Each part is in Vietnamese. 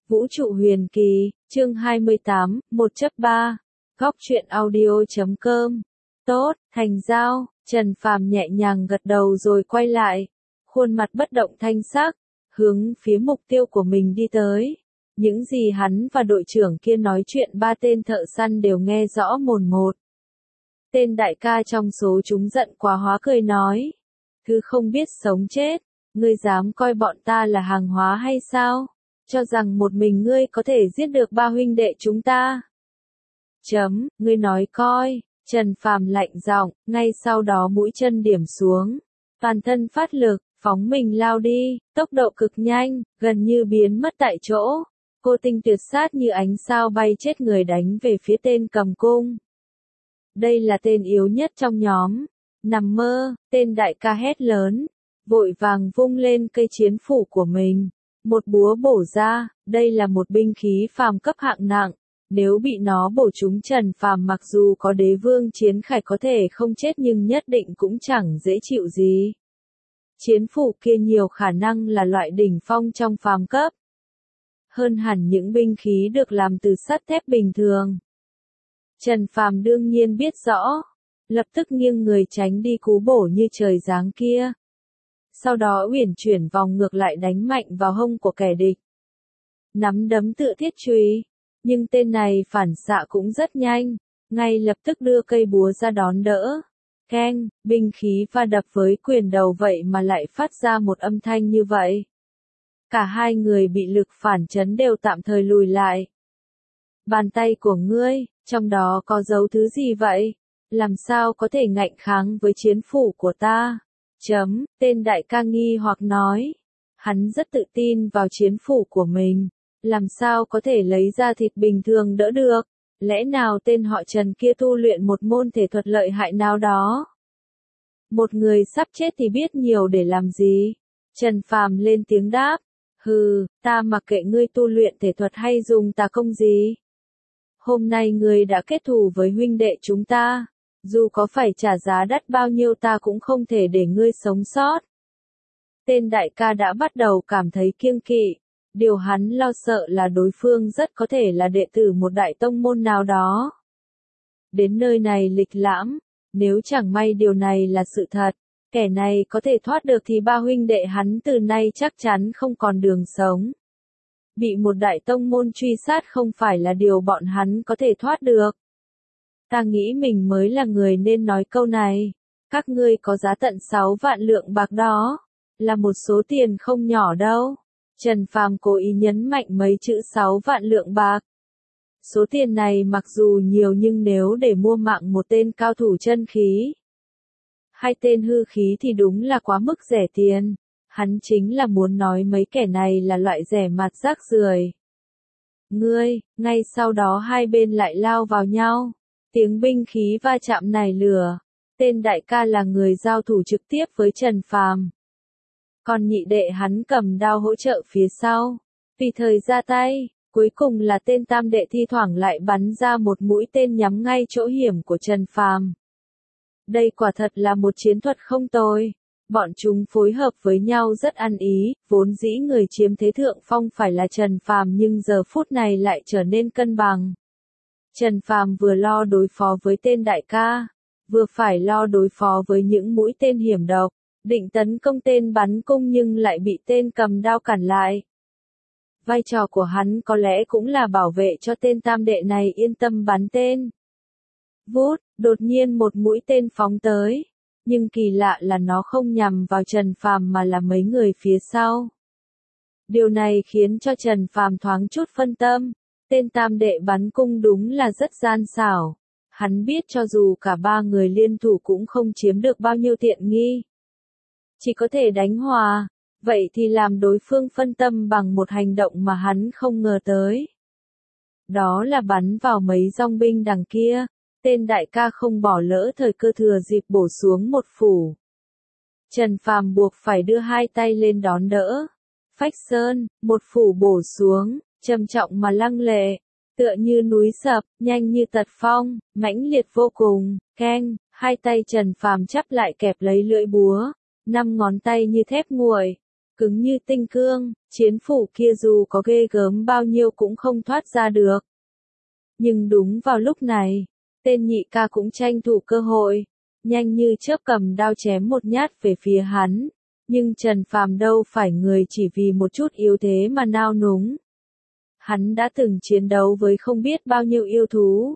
Vũ trụ huyền kỳ, chương 28, 1/3, góc truyện audio.com. Tốt, thành giao, Trần Phàm nhẹ nhàng gật đầu rồi quay lại, khuôn mặt bất động thanh sắc, hướng phía mục tiêu của mình đi tới. Những gì hắn và đội trưởng kia nói chuyện ba tên thợ săn đều nghe rõ mồn một. Tên đại ca trong số chúng giận quá hóa cười nói, cứ không biết sống chết, ngươi dám coi bọn ta là hàng hóa hay sao? Cho rằng một mình ngươi có thể giết được ba huynh đệ chúng ta. Ngươi nói coi, Trần Phàm lạnh giọng, ngay sau đó mũi chân điểm xuống, toàn thân phát lực, phóng mình lao đi, tốc độ cực nhanh, gần như biến mất tại chỗ. Cô tinh tuyệt sát như ánh sao bay chết người đánh về phía tên cầm cung. Đây là tên yếu nhất trong nhóm. Nằm mơ, tên đại ca hét lớn, vội vàng vung lên cây chiến phủ của mình. Một búa bổ ra, đây là một binh khí phàm cấp hạng nặng. Nếu bị nó bổ trúng Trần Phàm mặc dù có đế vương chiến khải có thể không chết nhưng nhất định cũng chẳng dễ chịu gì. Chiến phủ kia nhiều khả năng là loại đỉnh phong trong phàm cấp. Hơn hẳn những binh khí được làm từ sắt thép bình thường. Trần Phàm đương nhiên biết rõ, lập tức nghiêng người tránh đi cú bổ như trời giáng kia. Sau đó uyển chuyển vòng ngược lại đánh mạnh vào hông của kẻ địch. Nắm đấm tựa thiết chùy, nhưng tên này phản xạ cũng rất nhanh, ngay lập tức đưa cây búa ra đón đỡ. Keng, binh khí va đập với quyền đầu vậy mà lại phát ra một âm thanh như vậy. Cả hai người bị lực phản chấn đều tạm thời lùi lại. Bàn tay của ngươi, trong đó có dấu thứ gì vậy? Làm sao có thể ngạnh kháng với chiến phủ của ta? Tên đại ca nghi hoặc nói. Hắn rất tự tin vào chiến phủ của mình. Làm sao có thể lấy ra thịt bình thường đỡ được? Lẽ nào tên họ Trần kia tu luyện một môn thể thuật lợi hại nào đó? Một người sắp chết thì biết nhiều để làm gì? Trần Phàm lên tiếng đáp. Hừ, ta mặc kệ ngươi tu luyện thể thuật hay dùng tà công gì. Hôm nay ngươi đã kết thù với huynh đệ chúng ta. Dù có phải trả giá đắt bao nhiêu ta cũng không thể để ngươi sống sót. Tên đại ca đã bắt đầu cảm thấy kiêng kỵ. Điều hắn lo sợ là đối phương rất có thể là đệ tử một đại tông môn nào đó. Đến nơi này lịch lãm, nếu chẳng may điều này là sự thật, kẻ này có thể thoát được thì ba huynh đệ hắn từ nay chắc chắn không còn đường sống. Bị một đại tông môn truy sát không phải là điều bọn hắn có thể thoát được. Ta nghĩ mình mới là người nên nói câu này. Các ngươi có giá tận 6 vạn lượng bạc đó. Là một số tiền không nhỏ đâu. Trần Phàm cố ý nhấn mạnh mấy chữ 6 vạn lượng bạc. Số tiền này mặc dù nhiều nhưng nếu để mua mạng một tên cao thủ chân khí, hai tên hư khí thì đúng là quá mức rẻ tiền. Hắn chính là muốn nói mấy kẻ này là loại rẻ mạt rác rưởi. Ngươi, ngay sau đó hai bên lại lao vào nhau. Tiếng binh khí va chạm nảy lửa. Tên đại ca là người giao thủ trực tiếp với Trần Phàm. Còn nhị đệ hắn cầm đao hỗ trợ phía sau. Tùy thời ra tay, cuối cùng là tên tam đệ thi thoảng lại bắn ra một mũi tên nhắm ngay chỗ hiểm của Trần Phàm. Đây quả thật là một chiến thuật không tồi. Bọn chúng phối hợp với nhau rất ăn ý, vốn dĩ người chiếm thế thượng phong phải là Trần Phàm nhưng giờ phút này lại trở nên cân bằng. Trần Phàm vừa lo đối phó với tên đại ca, vừa phải lo đối phó với những mũi tên hiểm độc, định tấn công tên bắn cung nhưng lại bị tên cầm đao cản lại. Vai trò của hắn có lẽ cũng là bảo vệ cho tên tam đệ này yên tâm bắn tên. Vút, đột nhiên một mũi tên phóng tới, nhưng kỳ lạ là nó không nhằm vào Trần Phàm mà là mấy người phía sau. Điều này khiến cho Trần Phàm thoáng chút phân tâm. Tên tam đệ bắn cung đúng là rất gian xảo. Hắn biết cho dù cả ba người liên thủ cũng không chiếm được bao nhiêu tiện nghi. Chỉ có thể đánh hòa, vậy thì làm đối phương phân tâm bằng một hành động mà hắn không ngờ tới. Đó là bắn vào mấy dòng binh đằng kia. Tên đại ca không bỏ lỡ thời cơ thừa dịp bổ xuống một phủ. Trần Phàm buộc phải đưa hai tay lên đón đỡ. Phách sơn, một phủ bổ xuống. Trầm trọng mà lăng lệ, tựa như núi sập, nhanh như tật phong, mãnh liệt vô cùng. Keng, hai tay Trần Phàm chắp lại kẹp lấy lưỡi búa, 5 ngón tay như thép nguội, cứng như tinh cương, chiến phủ kia dù có ghê gớm bao nhiêu cũng không thoát ra được. Nhưng đúng vào lúc này, tên nhị ca cũng tranh thủ cơ hội, nhanh như chớp cầm đao chém một nhát về phía hắn. Nhưng Trần Phàm đâu phải người chỉ vì một chút yếu thế mà nao núng. Hắn đã từng chiến đấu với không biết bao nhiêu yêu thú.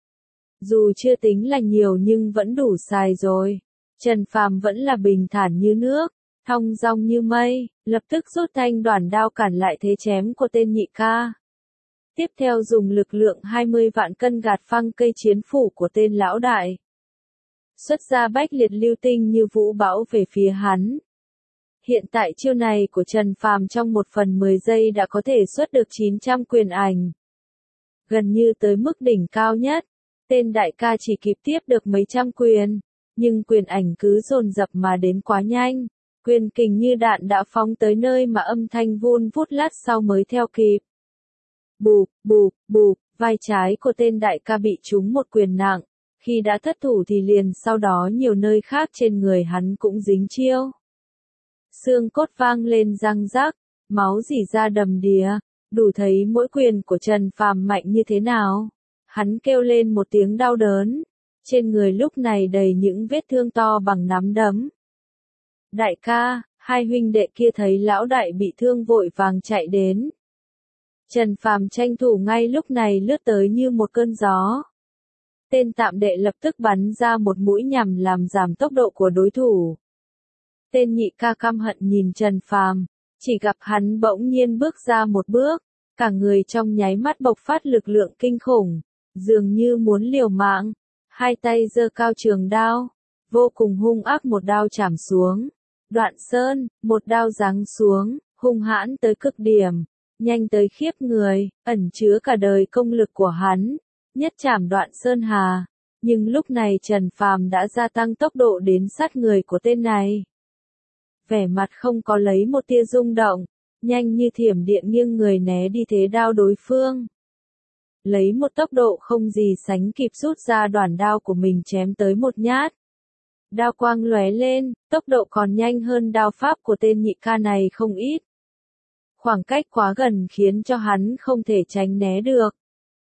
Dù chưa tính là nhiều nhưng vẫn đủ xài rồi. Trần Phàm vẫn là bình thản như nước, thong dong như mây, lập tức rút thanh đoản đao cản lại thế chém của tên nhị ca. Tiếp theo dùng lực lượng 20 vạn cân gạt phăng cây chiến phủ của tên lão đại. Xuất ra bách liệt lưu tinh như vũ bão về phía hắn. Hiện tại chiêu này của Trần Phàm trong 1/10 giây đã có thể xuất được 900 quyền ảnh. Gần như tới mức đỉnh cao nhất, tên đại ca chỉ kịp tiếp được mấy trăm quyền, nhưng quyền ảnh cứ dồn dập mà đến quá nhanh. Quyền kình như đạn đã phóng tới nơi mà âm thanh vun vút lát sau mới theo kịp. Bụp, bụp, bụp, vai trái của tên đại ca bị trúng một quyền nặng, khi đã thất thủ thì liền sau đó nhiều nơi khác trên người hắn cũng dính chiêu. Xương cốt vang lên răng rắc, máu rỉ ra đầm đìa, đủ thấy mỗi quyền của Trần Phàm mạnh như thế nào. Hắn kêu lên một tiếng đau đớn, trên người lúc này đầy những vết thương to bằng nắm đấm. Đại ca, hai huynh đệ kia thấy lão đại bị thương vội vàng chạy đến. Trần Phàm tranh thủ ngay lúc này lướt tới như một cơn gió. Tên tạm đệ lập tức bắn ra một mũi nhằm làm giảm tốc độ của đối thủ. Tên nhị ca căm hận nhìn Trần Phàm, chỉ gặp hắn bỗng nhiên bước ra một bước, cả người trong nháy mắt bộc phát lực lượng kinh khủng, dường như muốn liều mạng, hai tay giơ cao trường đao, vô cùng hung ác một đao chảm xuống. Đoạn Sơn, một đao giáng xuống, hung hãn tới cực điểm, nhanh tới khiếp người, ẩn chứa cả đời công lực của hắn, nhất chảm Đoạn Sơn Hà. Nhưng lúc này Trần Phàm đã gia tăng tốc độ đến sát người của tên này. Vẻ mặt không có lấy một tia rung động, nhanh như thiểm điện nghiêng người né đi thế đao đối phương. Lấy một tốc độ không gì sánh kịp rút ra đoản đao của mình chém tới một nhát. Đao quang lóe lên, tốc độ còn nhanh hơn đao pháp của tên nhị ca này không ít. Khoảng cách quá gần khiến cho hắn không thể tránh né được.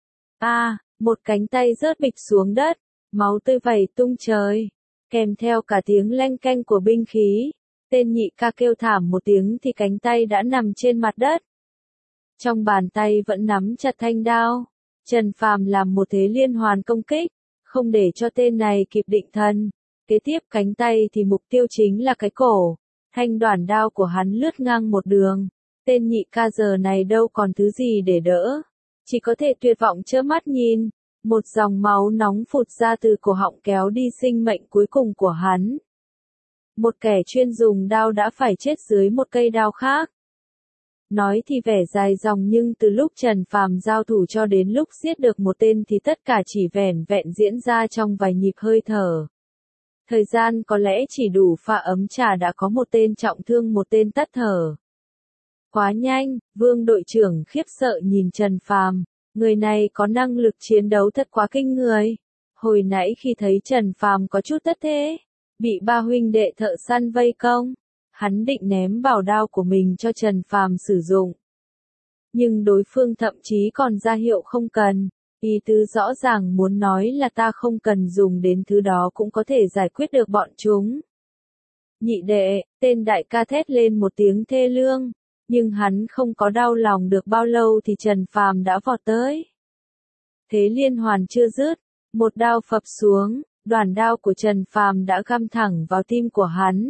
Một cánh tay rớt bịch xuống đất, máu tươi vẩy tung trời, kèm theo cả tiếng leng keng của binh khí. Tên nhị ca kêu thảm một tiếng thì cánh tay đã nằm trên mặt đất. Trong bàn tay vẫn nắm chặt thanh đao, Trần Phàm làm một thế liên hoàn công kích, không để cho tên này kịp định thần. Kế tiếp cánh tay thì mục tiêu chính là cái cổ, thanh đoản đao của hắn lướt ngang một đường. Tên nhị ca giờ này đâu còn thứ gì để đỡ, chỉ có thể tuyệt vọng trơ mắt nhìn, một dòng máu nóng phụt ra từ cổ họng kéo đi sinh mệnh cuối cùng của hắn. Một kẻ chuyên dùng đao đã phải chết dưới một cây đao khác. Nói thì vẻ dài dòng nhưng từ lúc Trần Phàm giao thủ cho đến lúc giết được một tên thì tất cả chỉ vẻn vẹn diễn ra trong vài nhịp hơi thở. Thời gian có lẽ chỉ đủ pha ấm trà đã có một tên trọng thương một tên tắt thở. Quá nhanh, Vương đội trưởng khiếp sợ nhìn Trần Phàm, người này có năng lực chiến đấu thật quá kinh người. Hồi nãy khi thấy Trần Phàm có chút thất thế, bị ba huynh đệ thợ săn vây công, hắn định ném bảo đao của mình cho Trần Phàm sử dụng. Nhưng đối phương thậm chí còn ra hiệu không cần, ý tứ rõ ràng muốn nói là ta không cần dùng đến thứ đó cũng có thể giải quyết được bọn chúng. Nhị đệ, tên đại ca thét lên một tiếng thê lương, nhưng hắn không có đau lòng được bao lâu thì Trần Phàm đã vọt tới. Thế liên hoàn chưa dứt, một đao phập xuống, đoản đao của Trần Phàm đã găm thẳng vào tim của hắn.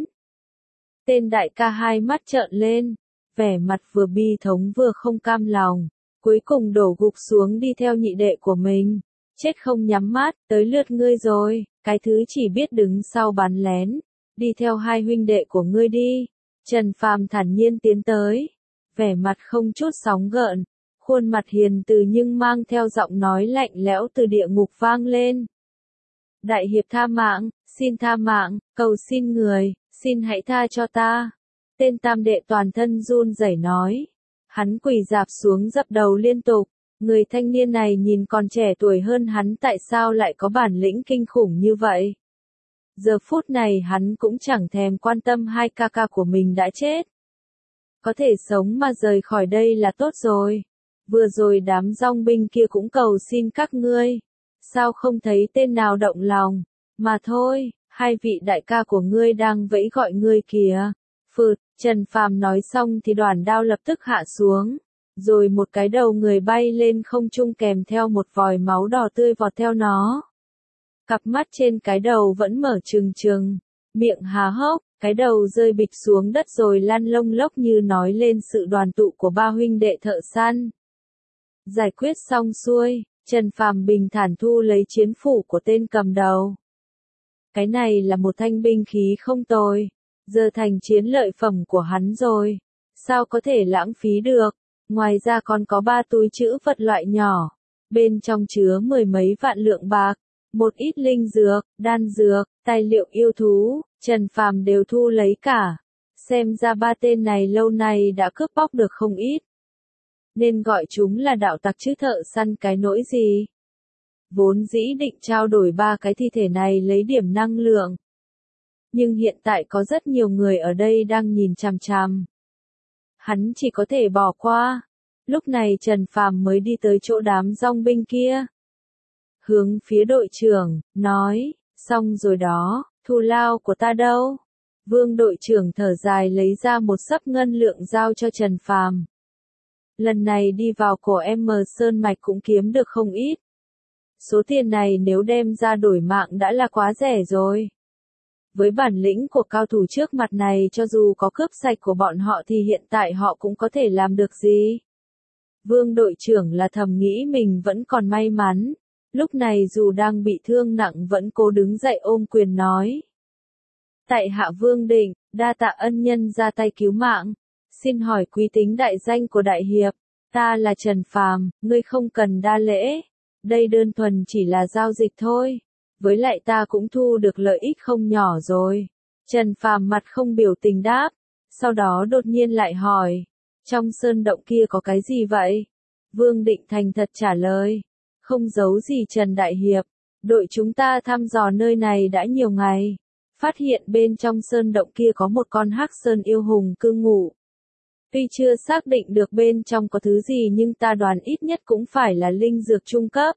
Tên đại ca hai mắt trợn lên, vẻ mặt vừa bi thống vừa không cam lòng, cuối cùng đổ gục xuống đi theo nhị đệ của mình. Chết không nhắm mắt, tới lượt ngươi rồi, cái thứ chỉ biết đứng sau bắn lén, đi theo hai huynh đệ của ngươi đi. Trần Phàm thản nhiên tiến tới, vẻ mặt không chút sóng gợn, khuôn mặt hiền từ nhưng mang theo giọng nói lạnh lẽo từ địa ngục vang lên. Đại hiệp tha mạng, xin tha mạng, cầu xin người, xin hãy tha cho ta. Tên tam đệ toàn thân run rẩy nói. Hắn quỳ rạp xuống dập đầu liên tục. Người thanh niên này nhìn còn trẻ tuổi hơn hắn tại sao lại có bản lĩnh kinh khủng như vậy. Giờ phút này hắn cũng chẳng thèm quan tâm hai ca ca của mình đã chết. Có thể sống mà rời khỏi đây là tốt rồi. Vừa rồi đám dòng binh kia cũng cầu xin các ngươi. Sao không thấy tên nào động lòng? Mà thôi, hai vị đại ca của ngươi đang vẫy gọi ngươi kìa. Phụt, Trần Phàm nói xong thì đoàn đao lập tức hạ xuống. Rồi một cái đầu người bay lên không trung kèm theo một vòi máu đỏ tươi vọt theo nó. Cặp mắt trên cái đầu vẫn mở trừng trừng, miệng há hốc, cái đầu rơi bịch xuống đất rồi lăn lông lốc như nói lên sự đoàn tụ của ba huynh đệ thợ săn. Giải quyết xong xuôi, Trần Phàm bình thản thu lấy chiến phủ của tên cầm đầu. Cái này là một thanh binh khí không tồi, giờ thành chiến lợi phẩm của hắn rồi, sao có thể lãng phí được. Ngoài ra còn có 3 túi trữ vật loại nhỏ, bên trong chứa 10 mấy vạn lượng bạc, một ít linh dược, đan dược, tài liệu yêu thú, Trần Phàm đều thu lấy cả. Xem ra 3 tên này lâu nay đã cướp bóc được không ít. Nên gọi chúng là đạo tặc chứ thợ săn cái nỗi gì. Vốn dĩ định trao đổi 3 cái thi thể này lấy điểm năng lượng. Nhưng hiện tại có rất nhiều người ở đây đang nhìn chằm chằm. Hắn chỉ có thể bỏ qua. Lúc này Trần Phàm mới đi tới chỗ đám dòng binh kia. Hướng phía đội trưởng, nói, xong rồi đó, thù lao của ta đâu? Vương đội trưởng thở dài lấy ra một xấp ngân lượng giao cho Trần Phàm. Lần này đi vào cổ M Sơn Mạch cũng kiếm được không ít. Số tiền này nếu đem ra đổi mạng đã là quá rẻ rồi. Với bản lĩnh của cao thủ trước mặt này cho dù có cướp sạch của bọn họ thì hiện tại họ cũng có thể làm được gì. Vương đội trưởng là thầm nghĩ mình vẫn còn may mắn. Lúc này dù đang bị thương nặng vẫn cố đứng dậy ôm quyền nói. Tại hạ Vương Định, đa tạ ân nhân ra tay cứu mạng. Xin hỏi quý tính đại danh của đại hiệp. Ta là Trần Phàm, ngươi không cần đa lễ. Đây đơn thuần chỉ là giao dịch thôi. Với lại ta cũng thu được lợi ích không nhỏ rồi. Trần Phàm mặt không biểu tình đáp. Sau đó đột nhiên lại hỏi. Trong sơn động kia có cái gì vậy? Vương Định thành thật trả lời. Không giấu gì Trần Đại Hiệp. Đội chúng ta thăm dò nơi này đã nhiều ngày. Phát hiện bên trong sơn động kia có một con hắc sơn yêu hùng cư ngụ. Tuy chưa xác định được bên trong có thứ gì nhưng ta đoán ít nhất cũng phải là linh dược trung cấp.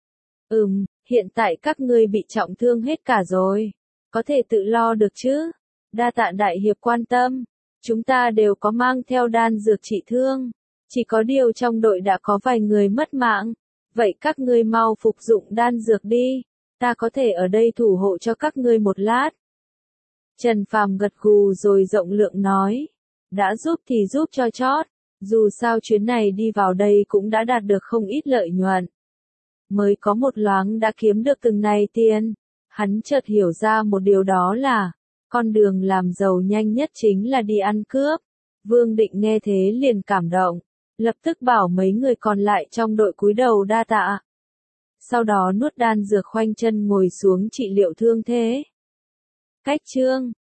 Hiện tại các ngươi bị trọng thương hết cả rồi. Có thể tự lo được chứ? Đa tạ đại hiệp quan tâm. Chúng ta đều có mang theo đan dược trị thương. Chỉ có điều trong đội đã có vài người mất mạng. Vậy các ngươi mau phục dụng đan dược đi. Ta có thể ở đây thủ hộ cho các ngươi một lát. Trần Phàm gật gù rồi rộng lượng nói. Đã giúp thì giúp cho chót. Dù sao chuyến này đi vào đây cũng đã đạt được không ít lợi nhuận. Mới có một loáng đã kiếm được từng này tiền. Hắn chợt hiểu ra một điều đó là, con đường làm giàu nhanh nhất chính là đi ăn cướp. Vương Định nghe thế liền cảm động, lập tức bảo mấy người còn lại trong đội cúi đầu đa tạ. Sau đó nuốt đan dược khoanh chân ngồi xuống trị liệu thương thế. Cách chương